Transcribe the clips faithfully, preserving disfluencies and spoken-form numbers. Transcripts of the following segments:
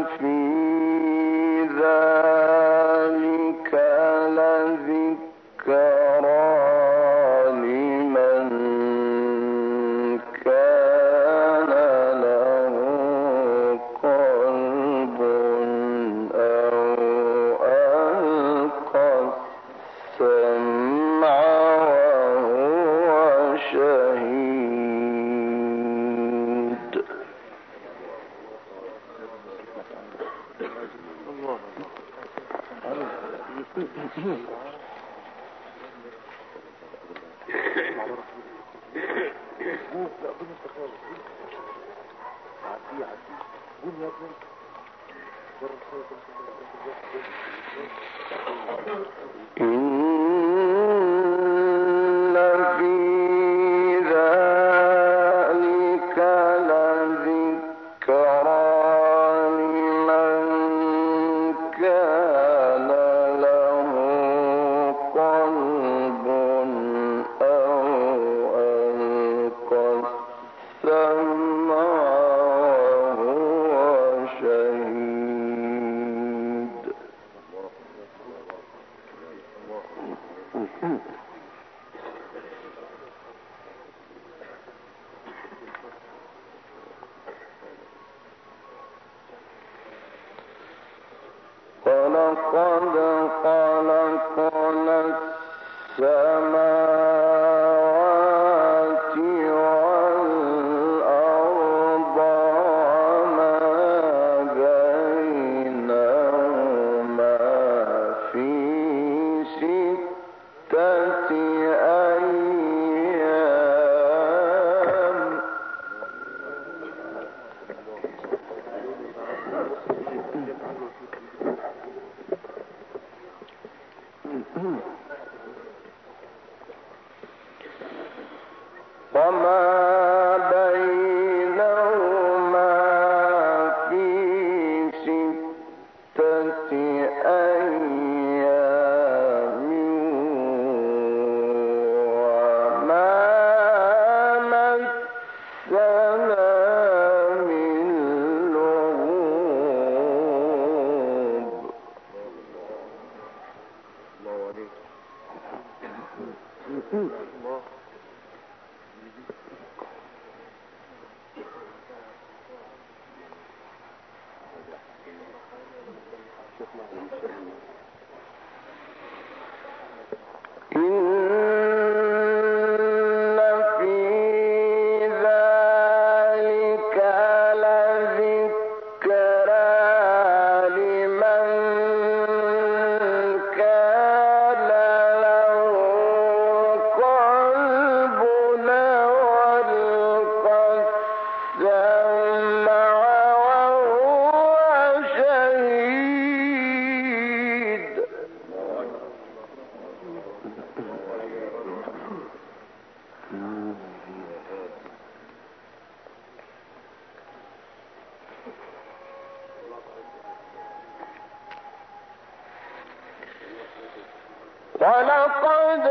ولقد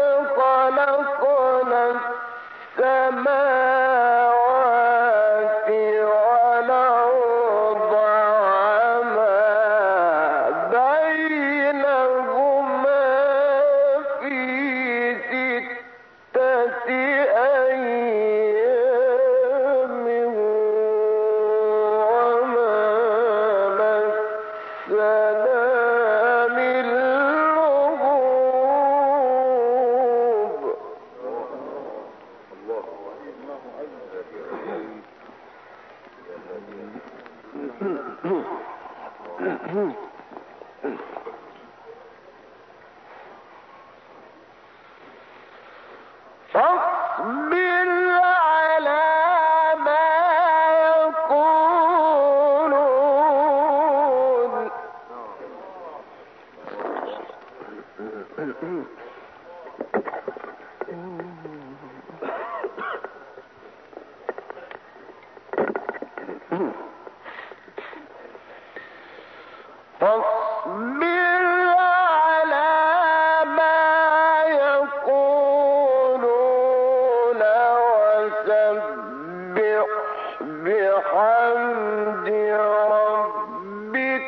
خلقنا السماوات والأرض وما بينهما في ستة أيام وما مسنا من لغوب. فاصبر على ما يقولون فاصبر على ما يقولون وسبح بحمد ربك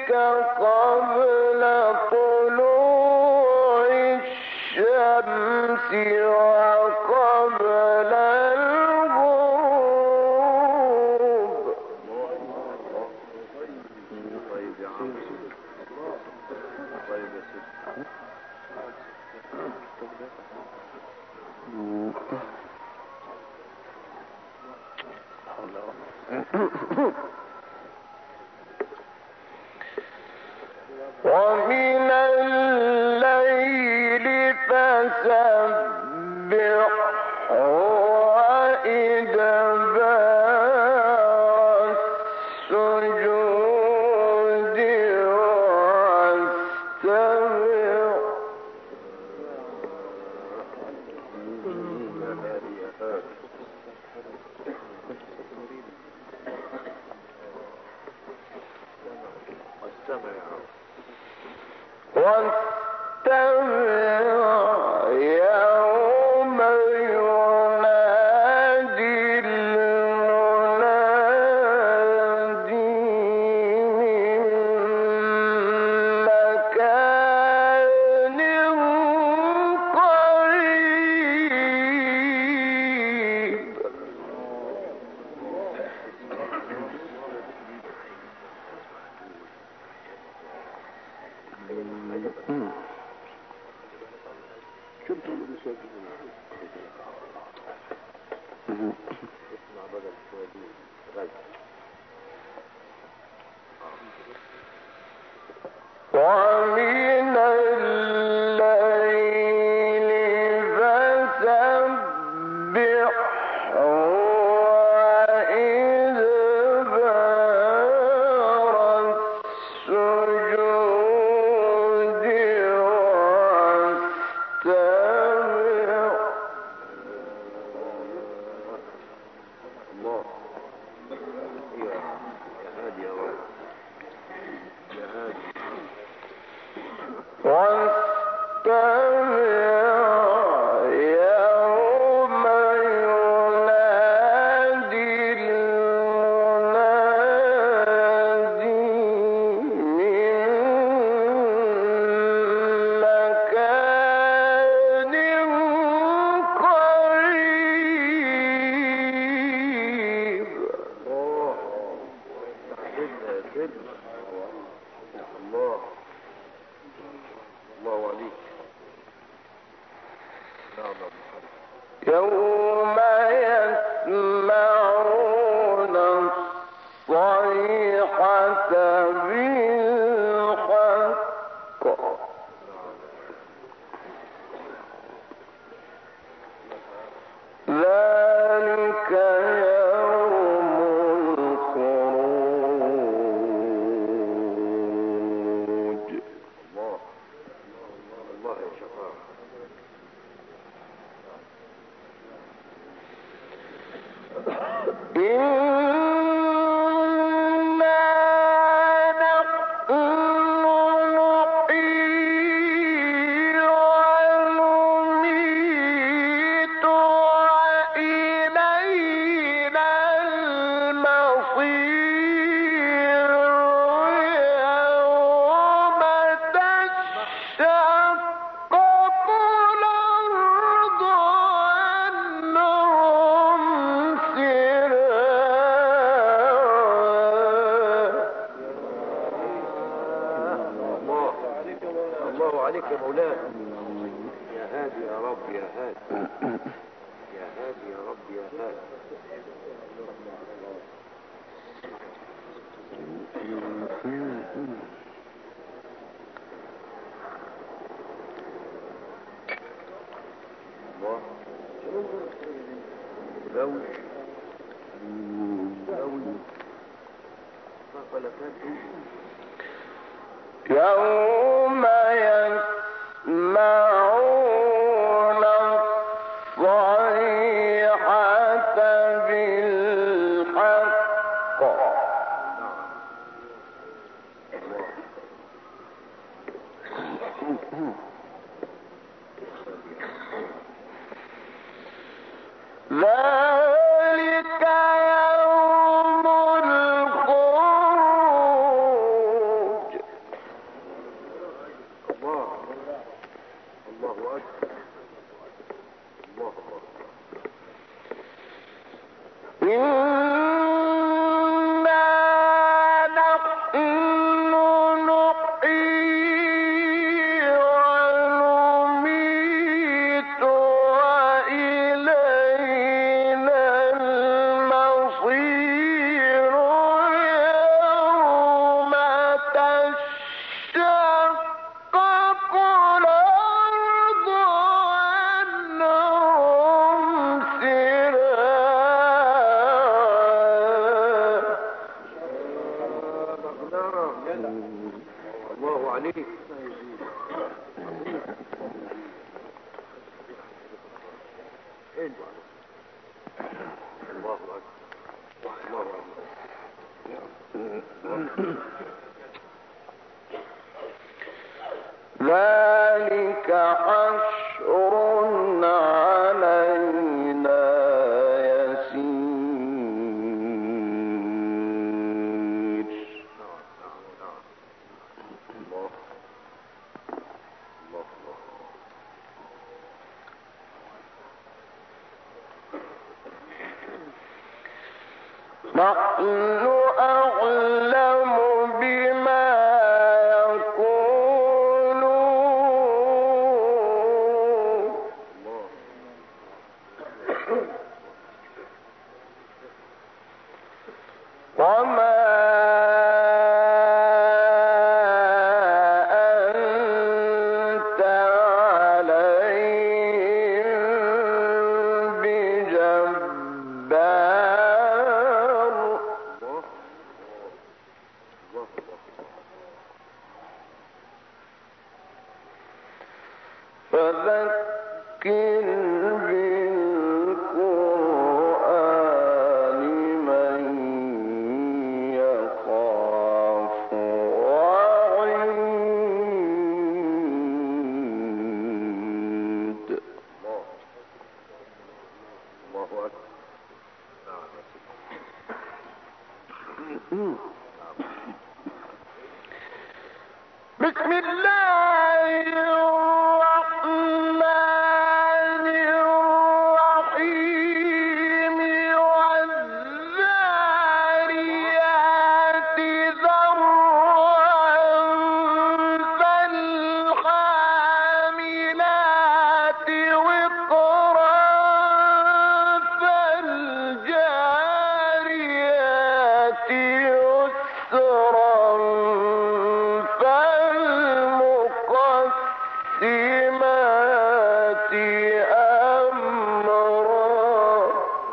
ومن الليل فسبحه وإدبار السجود واستمع. واستمع يوم ينادي المنادي من مكان قريب. ومن الليل فسبحه وإدبار السجود واستمع. الله يا هادي يا رب يا هادي. واستمع يوم ينادي المنادي من مكان قريب. الله سيدنا يا سيدنا الله الله عليك. نعم يوم يسمعون الصيحة بالحق ذلك يوم الخروج. الله الله يا شفاعة. إنا نحن نحيي ونميت وإلينا المصير يوم تشقق الأرض عنهم الله الله عليك يا مولانا. يا هادي يا رب يا هادي يا هادي يا رب يا هادي. الله لوي لوي فلكاته. يوم يسمعون الصيحة بالحق ذلك يوم الخروج. الله الله أكبر الله أكبر. إنا نحن نحيي ونميت وإلينا المصير الله عليك. الله أكبر الله أكبر. ذلك حشر علينا يسير. نحن أعلم بما وما أنت عليهم بجبار. فذكر بالقرآن من يخاف وعيد. الله أكبر. بسم الله الرحمن الرحيم. والذاريات ذروا فالحاملات وقرا فالجاريات يسرا فالمقسمات أمرا.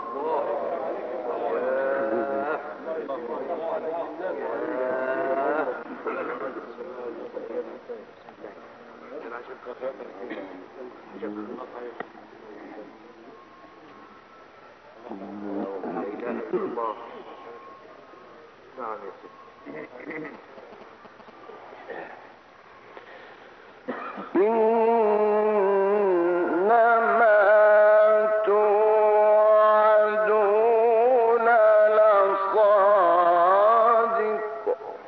إنما توعدون لصادق.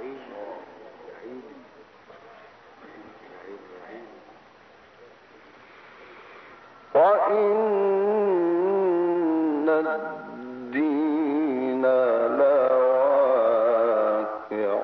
وإن الدين لواقع.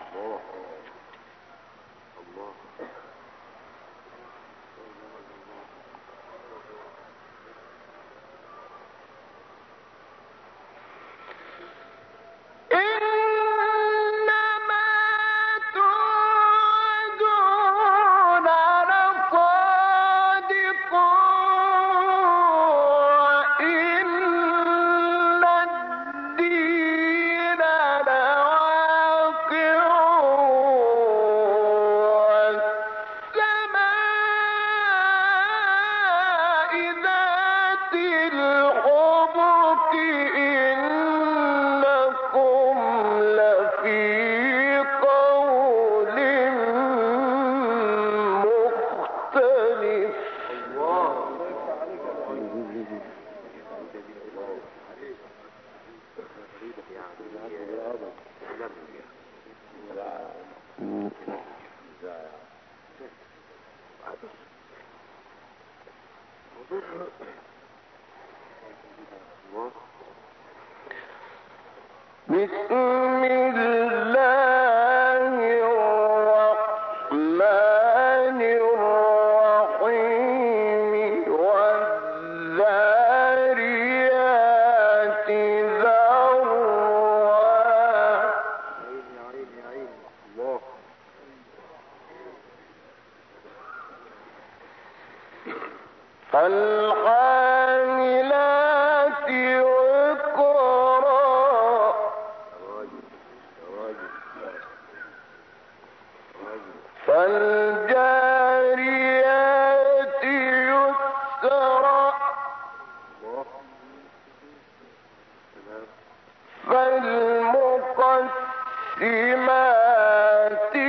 بسم الله الرحمن الرحيم. والذاريات ذروا فالحاملات وقرا فالمقسمات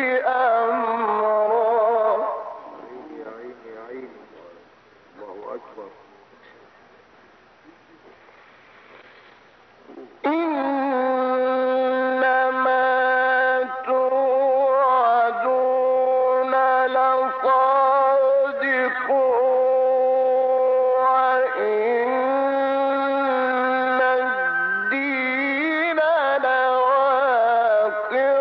أمرا يا عيني يا عيني الله أكبر إنما توعدون لصادق وإن الدين لواقع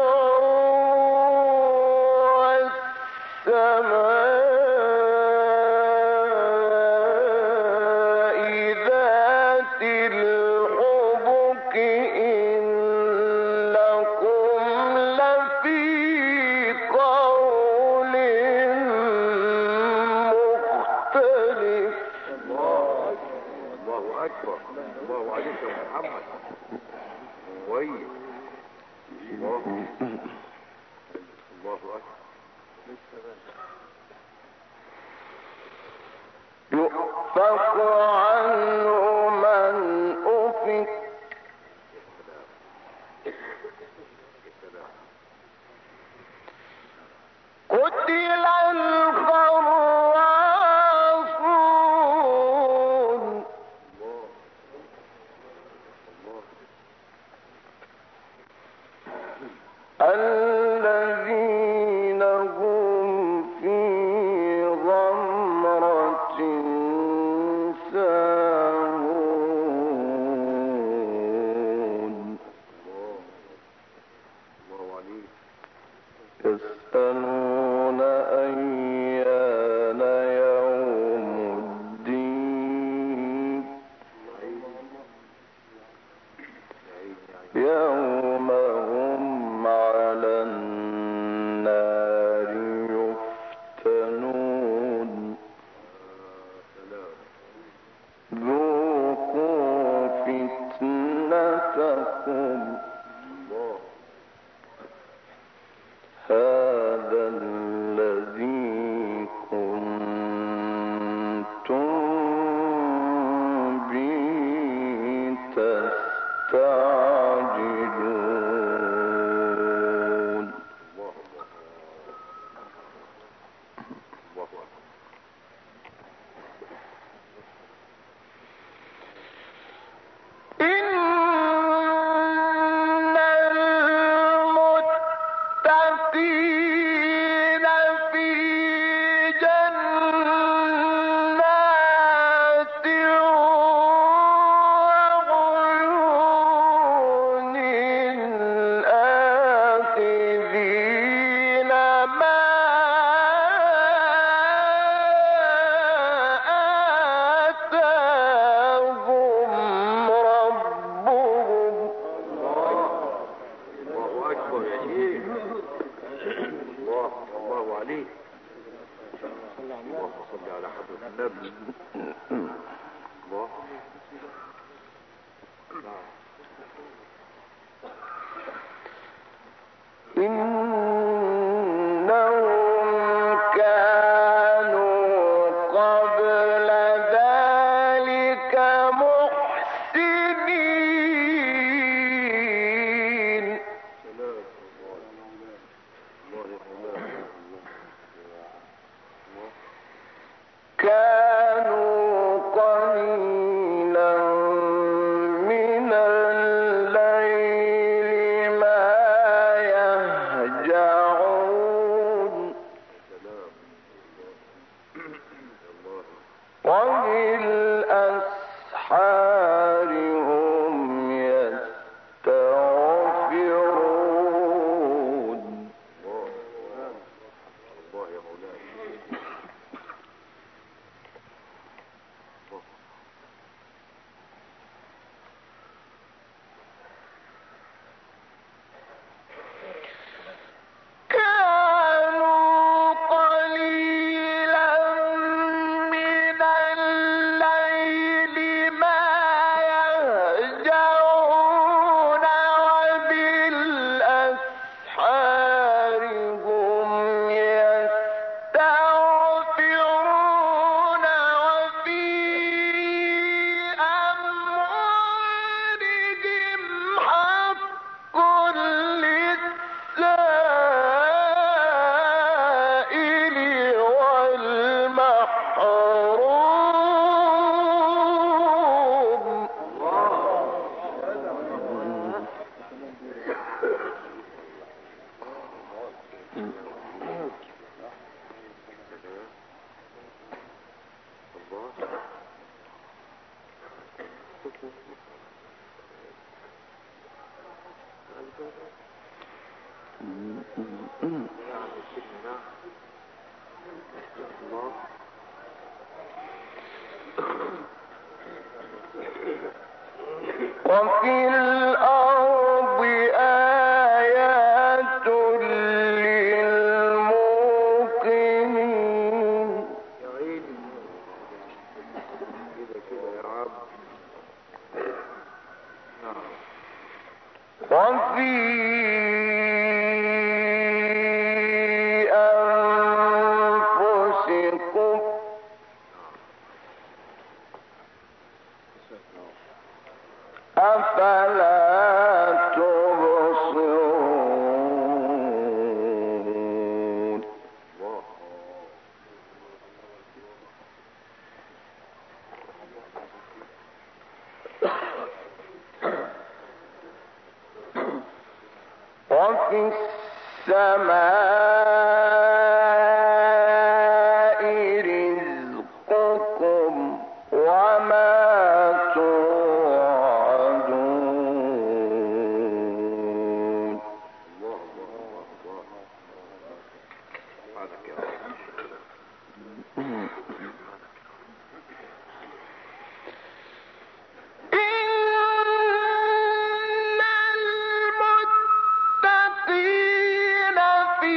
والسماء ذات الحبك إنكم لفي قول مختلف الله الله أكبر الله عليك يا محمد كويس الله الله أكبر يؤفك عنه من أفك قتل الخراصون الذين هم في غمرة ساهون الله عليك يسألون أيان يوم الدين يوم هم على النار يفتنون ذوقوا فتنتكم هذا الذي كنتم به تستعجلون إن المتقين في جنات وعيون آخذين ما آتاهم ربهم الله أكبر يا شيخ الله الله عليك اللهم صل على حضرة النبي الله إنهم كانوا قبل ذلك محسنين سلام الله الله كانوا وفي الأرض آيات للموقنين يا عيني كده كده يا رب. نعم. وفي أنفسكم أفلا تبصرون وفي السماء رزقكم وما توعدون الله الله الله سبحانك يا رب. المتقين في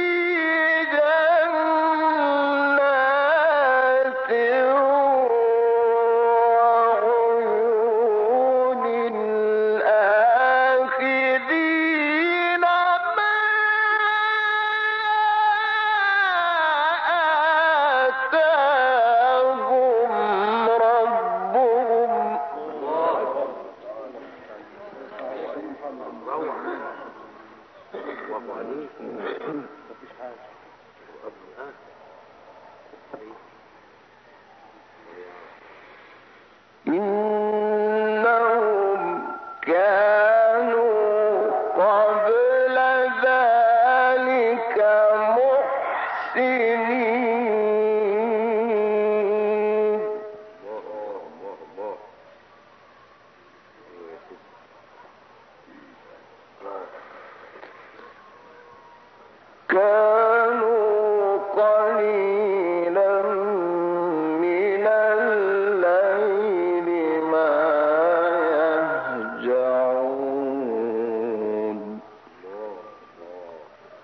جنات وعيون آخذين ما آتاهم ربهم روح الله عليك. مفيش حاجة. ها؟ إنهم كانوا قبل ذلك محسنين الله الله الله. ايوه يا سيدي. كانوا قليلا من الليل ما يهجعون الله الله.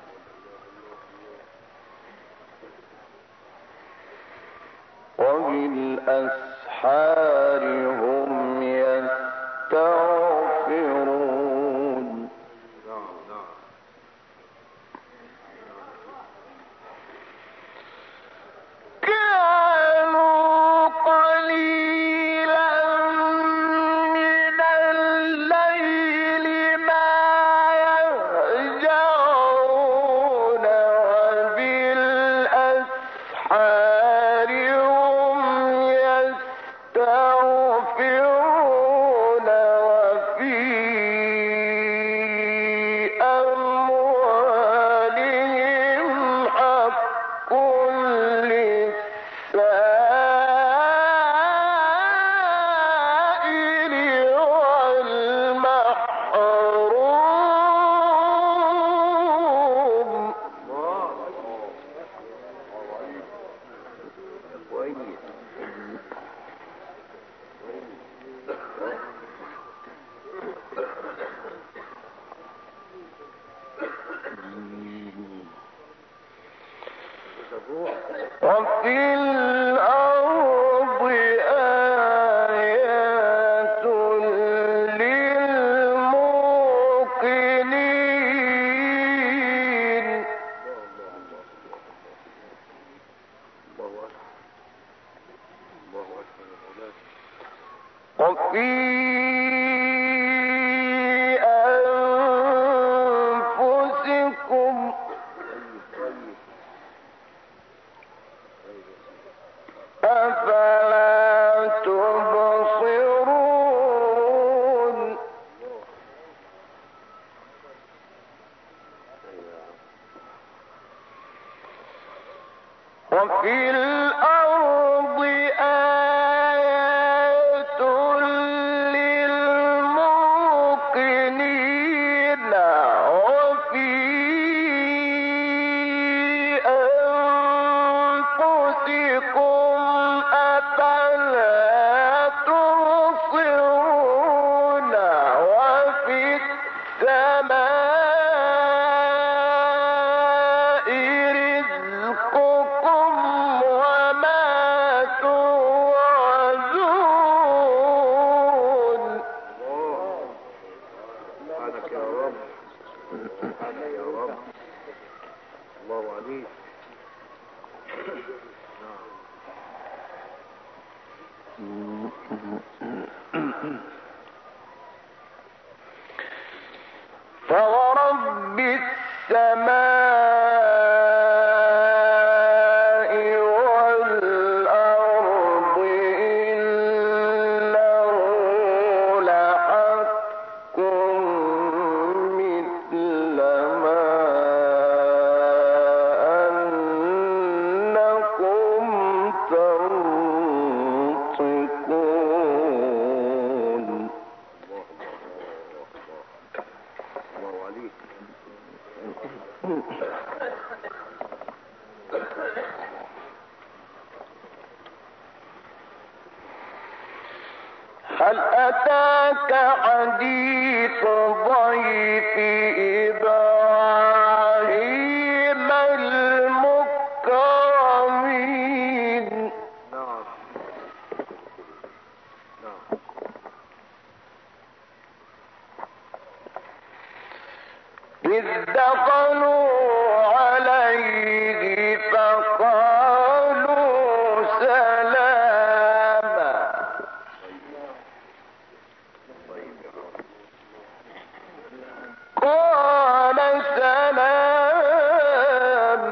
وبالأسحار هم يستغفرون نعم نعم. كانوا قليلا من الليل ما يهجعون وبالأسحار هم يستغفرون وفي أموالهم حق للسائل والمحروم الله كويس. وفي الأرض آيات للموقنين الله أكبر. الله أكبر يا مولانا. وفي أنفسكم طيب طيب. أفلا تبصرون وفي الأرض آيات للموقنين السماء رزقكم وما توعدون. سبحانك يا رب، سبحانك يا رب، الله عليك. فورب السماء والأرض إنه لحق مثل ما أنكم تنطقون. الله عليك. هل أتاك حديث ضيف إبراهيم المكرمين؟ نعم نعم. إذ دخلوا عليه فقالوا سلاما. قال سلام.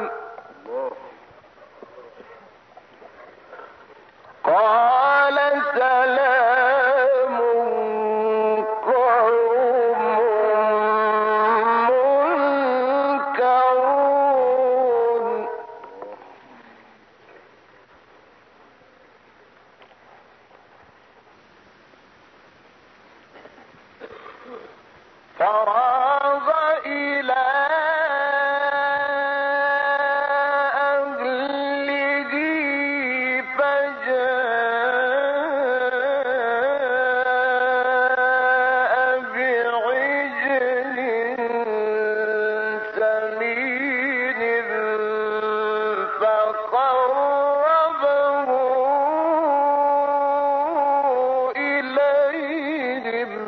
قال سلام قوم منكرون. فراغ إلى أهله فجاء بعجل سمين فقربه إليهم.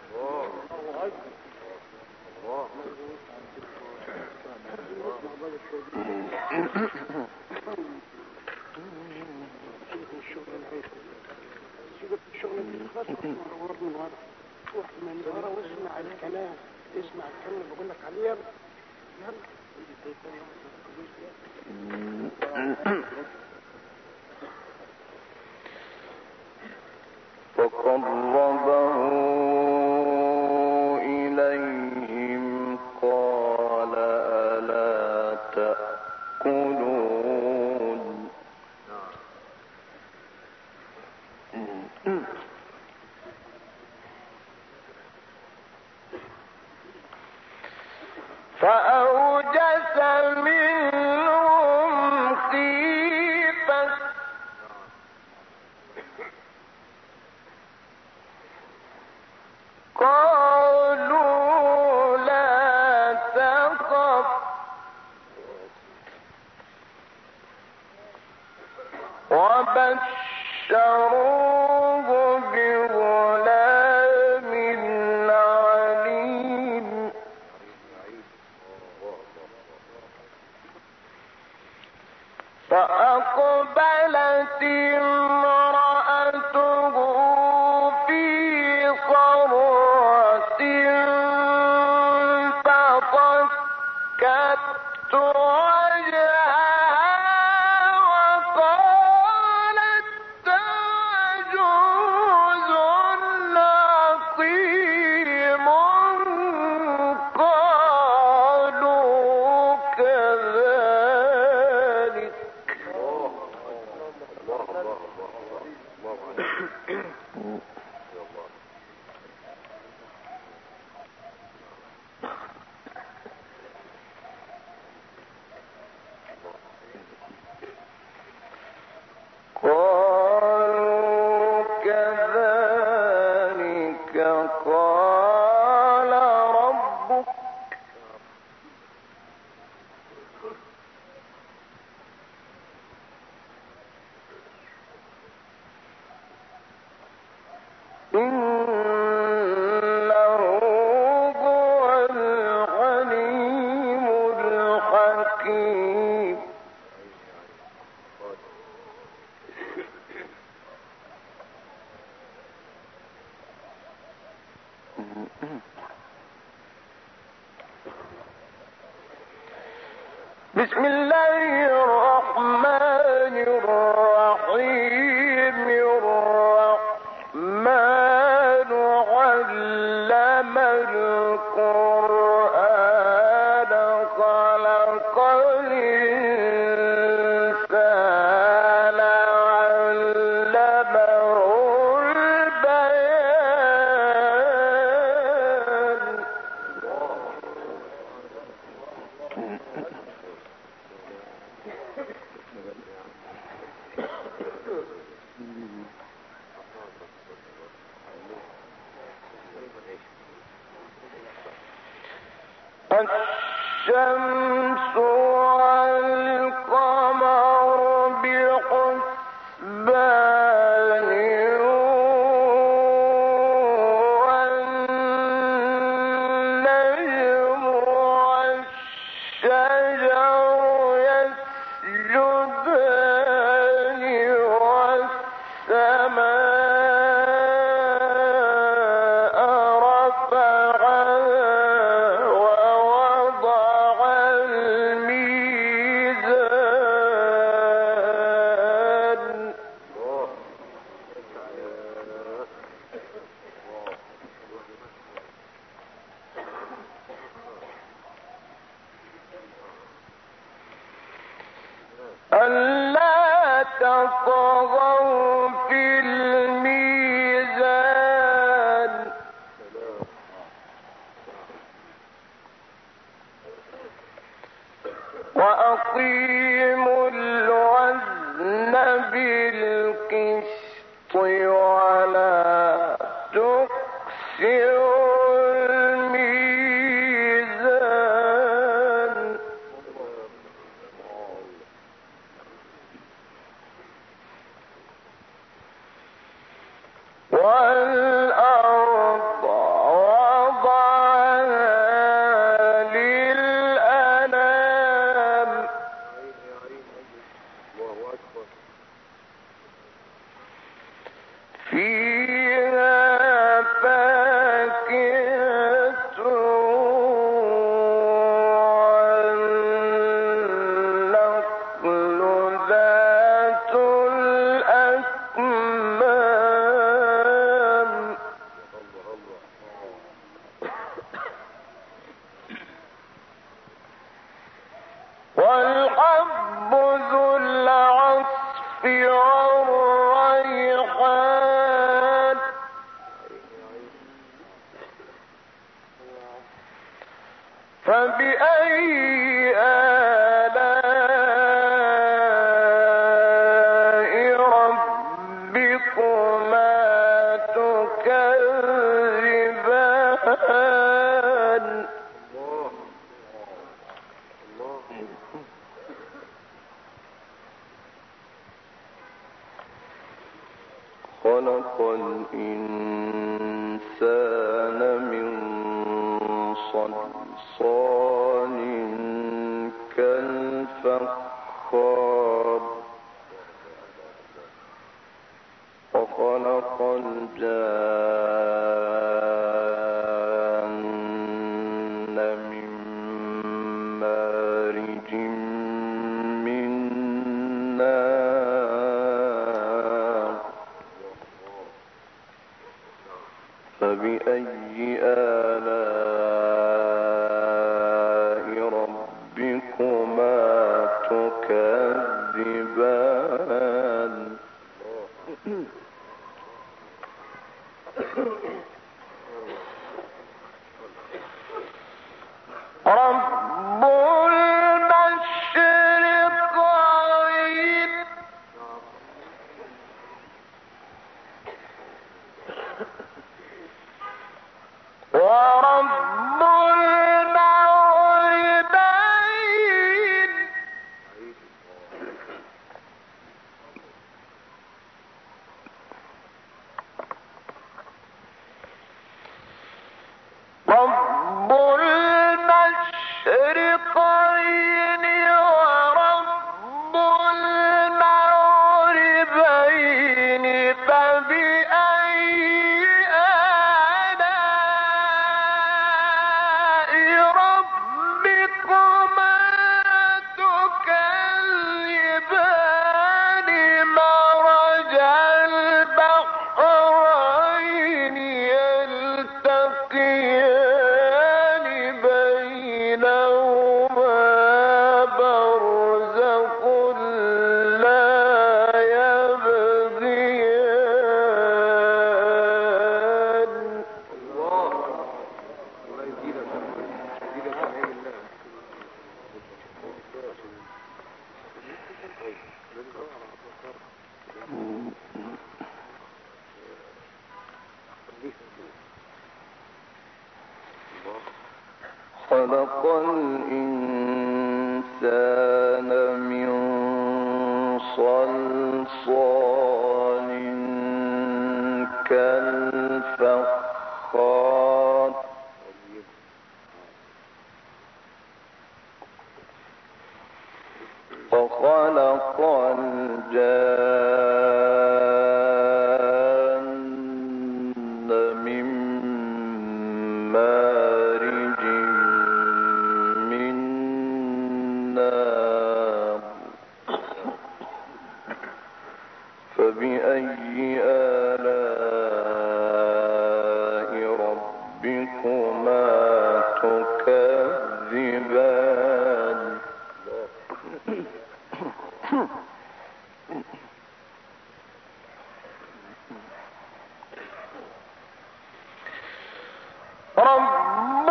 واسمع الكلام، اسمع الكلام اللي بقول لك عليه. فقربه إليهم قال ألا تأكلون. فأوجس منهم خيفة قالوا لا تخف وبشروه بغلام عليم. فأقبلت امرأته في صرة فصكت وجهها وقالت عجوز عقيم. قالوا كذلك. بسم الله الرحمن الرحيم الرحمن علم القرآن خلق الإنسان علمه البيان الشمس والقمر بحسبان والنجم والشجر يسجدان والسماء رفعها ووضع الميزان ألا تطغوا في الميزان وأقيموا الوزن بالقسط ولا تخسروا الميزان والأرض وضعها للأنام فيها فاكهة والنخل ذات الأكمام والحب ذو العصف والريحان فبأي آلاء ربكما تكذبان خلق الإنسان من صلصال كالفخار وخلق الجان من مارج من نار فبأي آلاء ربكما تكذبان رب المشرقين ورب المغربين رب المشرقين ورب المغربين فبأي آلاء ربكما خلق الإنسان من صلصال كالفخار وخلق الجان من مارج من نار فبأي آلاء ربكما تكذبان رب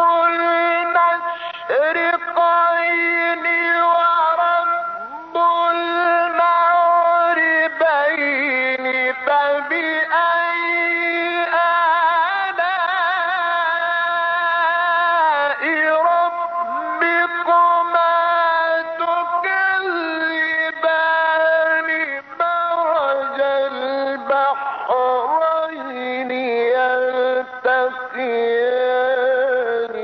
المشرقين ورب المغربين فبأي آلاء ربكما تكذبان مرج البحرين يلتقيان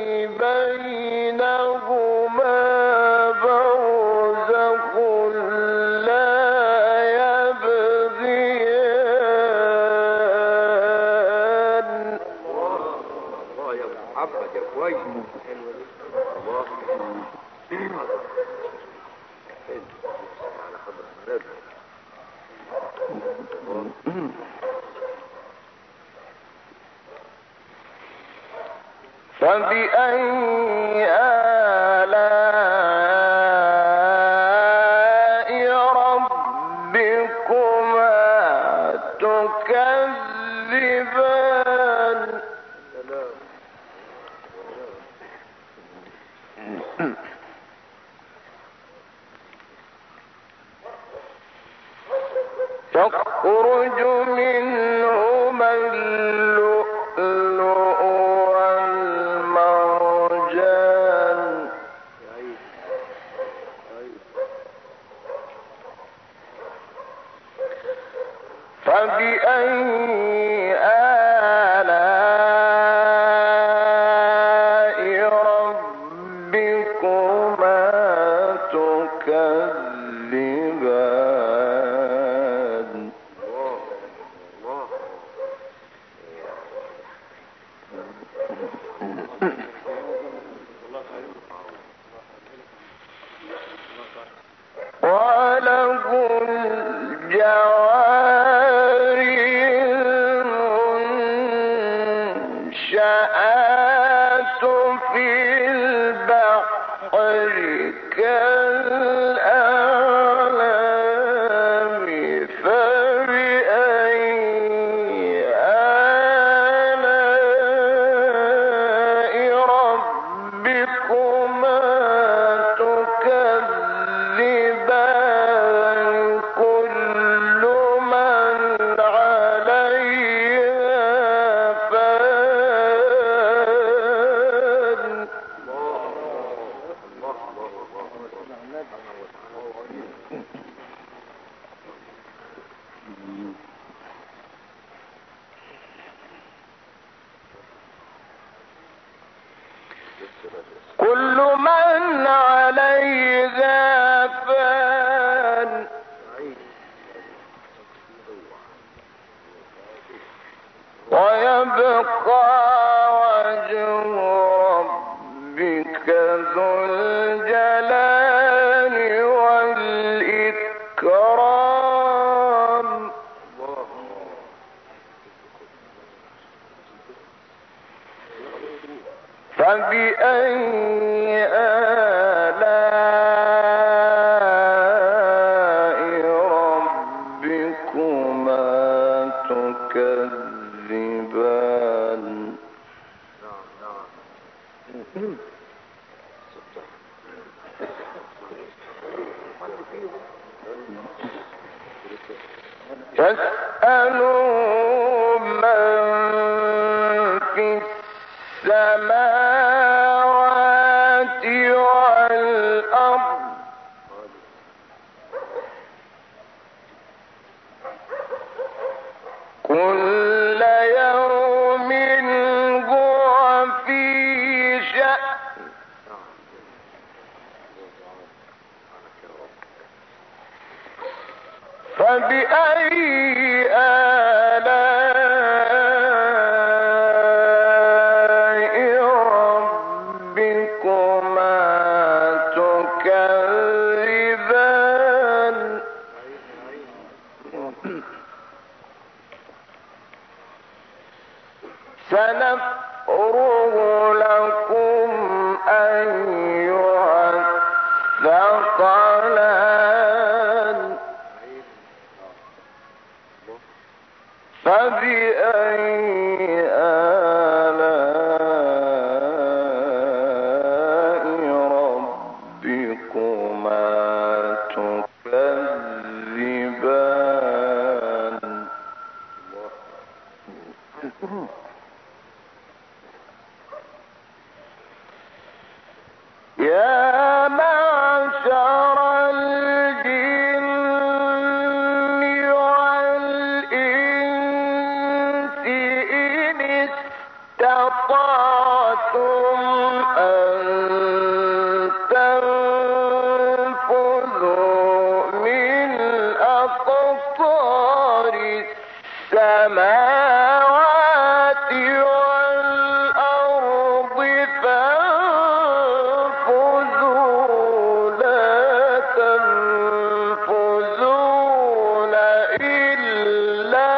بينهما برزخ لا يبغيان الله يا محمد يا كويس الله على خبر النبي فبأي آلاء ربكما تكذبان تخرج منهما اللؤلؤ والمرجان فبأي آلاء ربكما تكذبان وله الجوار المنشآت في البحر كالأعلام فبأي آلاء ربكما تكذبان كل من عليها فان كل من عليها فان ويبقى وجه ربك ذو الجلال والإكرام فبأي آلاء ربكما تكذبان يسأله من في السماوات فبأي آلاء ربكما تكذبان سنفرغ لكم أيها الثقلان فبأي آلاء ربكما تكذبان يا معشر الجن والإنس إن استطعتم أن تنفذوا من أقطار السماوات والأرض فانفذوا لا تنفذون إلا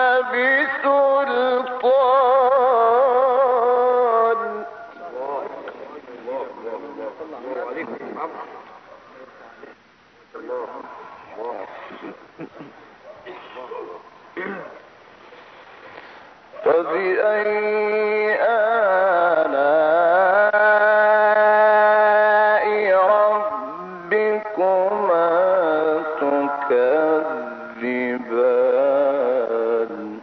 بسلطان فبأي آلاء ربكما تكذبان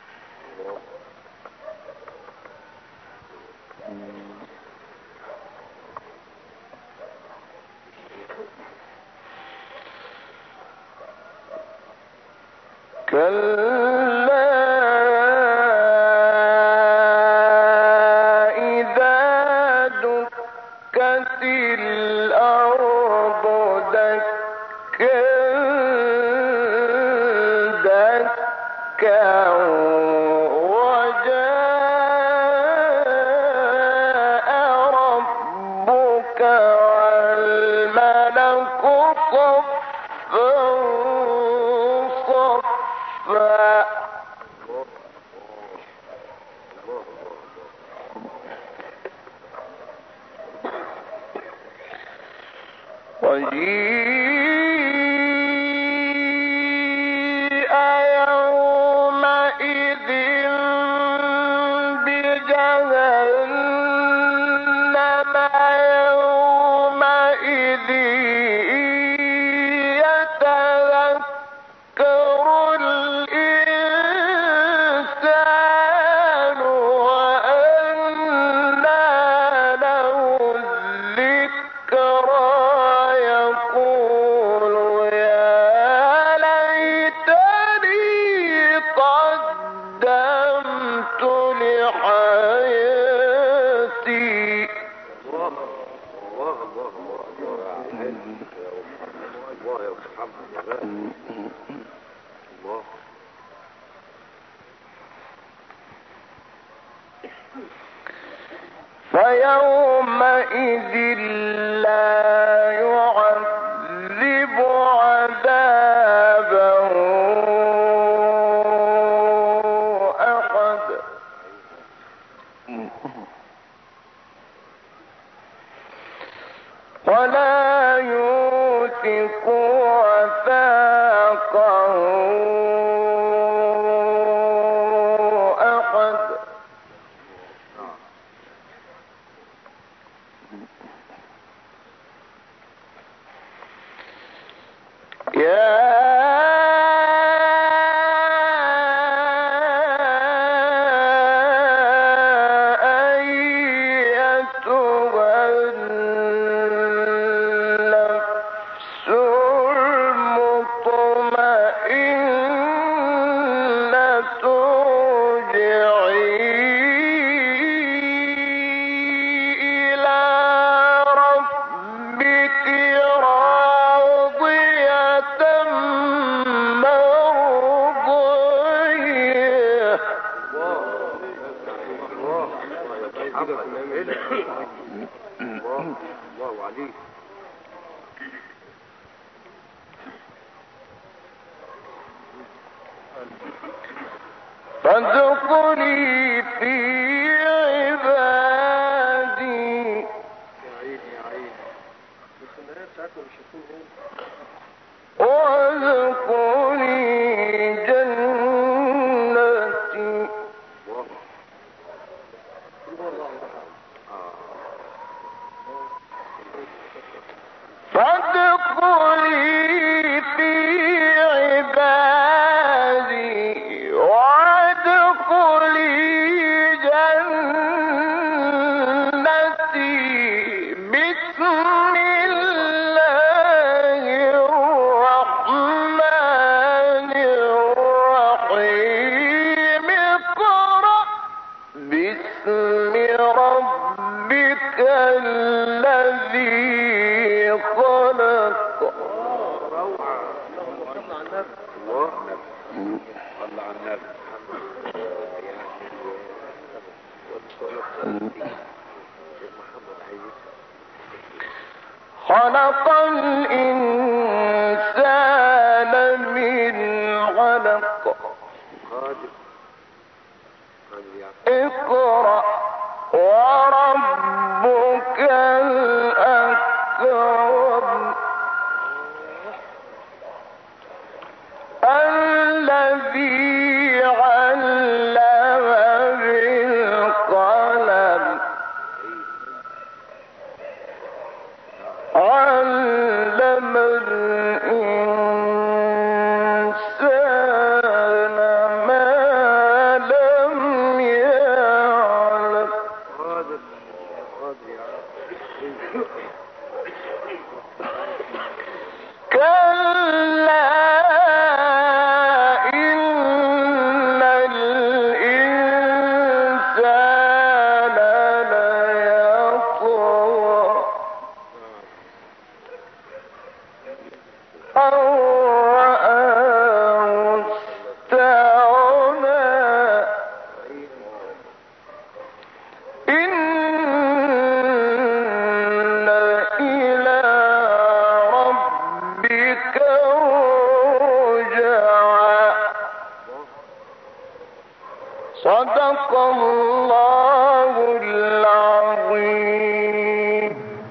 كلا إذا دكت الأرض دكا دكا وجاء ربك والملك صفا صفا وجيء يومئذ بجهنم يومئذ يتذكر الإنسان وأنى له الذكرى يقول يا ليتني قدمت لحياتي الله الله الله الله الله يا محمد يا غالي الله فيومئذ لا يعذب عذابه أحد ولا يوثق وثاقه أحد يا أيتها النفس المطمئنة ارجعي إلى الله الله عليك. فادخلي في عبادي. يا عيني يا عيني. بس النهاية بتاعتنا مش هتكون هنا. وادخلي جنتي. الله. فادخلي في عبادي وادخلي جنتي. بسم الله الرحمن الرحيم. اقرأ باسم ربك الذي خلق. روعة. الله صلى على النبي. خلق الإنسان من علق. قادر. اقرأ وربك الأكرم الذي علم بالقلم علم الإنسان ما لم يعلم. قادر قادر يا رب. كلا إن الإنسان ليطغى أن رآه استغنى. إن إلى ربك الرجعى. صدق الله العظيم.